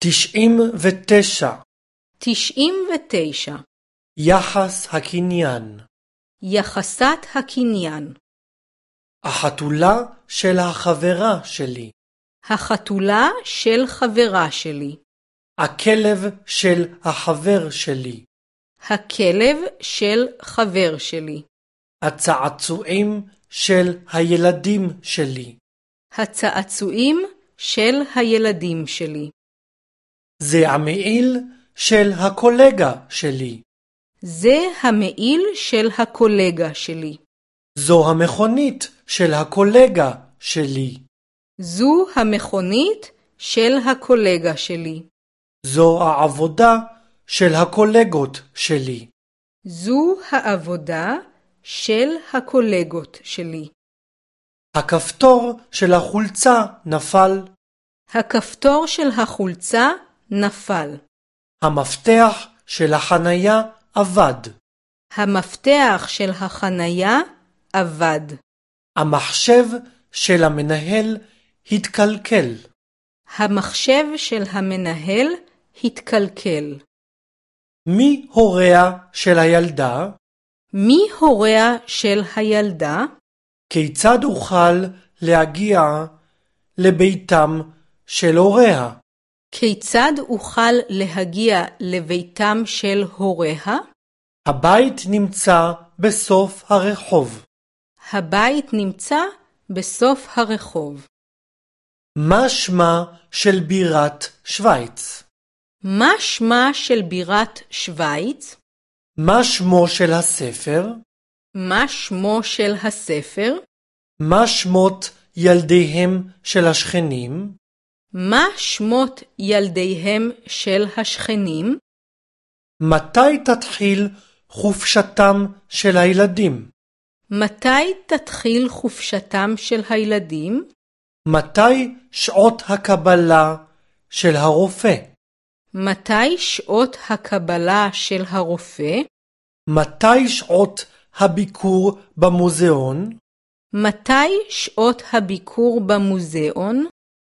99. 99. יחס הקניין. יחסת הקניין. החתולה של החברה שלי. החתולה של חברה שלי. הכלב של החבר שלי. הכלב של חבר שלי. הצעצועים של הילדים שלי. הצעצועים של הילדים שלי. זה המעיל של הקולגה שלי. זה המעיל של הקולגה שלי. זו המכונית של הקולגה שלי. זו המכונית של הקולגה שלי. זו העבודה של הקולגות שלי. זו העבודה של הקולגות שלי. הכפתור של החולצה נפל. הכפתור של החולצה נפל. המפתח של החנייה עבד. המפתח של החנייה עבד. המחשב של המנהל התקלקל. המחשב של המנהל התקלקל. מי הוריה של הילדה? מי הוריה של הילדה? כיצד אוכל להגיע לביתם של הוריה? כיצד אוכל להגיע לביתם של הוריה? הבית נמצא בסוף הרחוב. הבית נמצא בסוף הרחוב. מה שמה של בירת שוויץ? מה שמה של בירת שוויץ? מה שמו של הספר? מה שמו של הספר? מה שמות ילדיהם של השכנים? מה שמות ילדיהם של השכנים? מתי תתחיל חופשתם של הילדים? מתי תתחיל חופשתם של הילדים? מתי שעות הקבלה של הרופא? מתי שעות הקבלה של הרופא? מתי שעות הביקור במוזיאון? מתי שעות הביקור במוזיאון?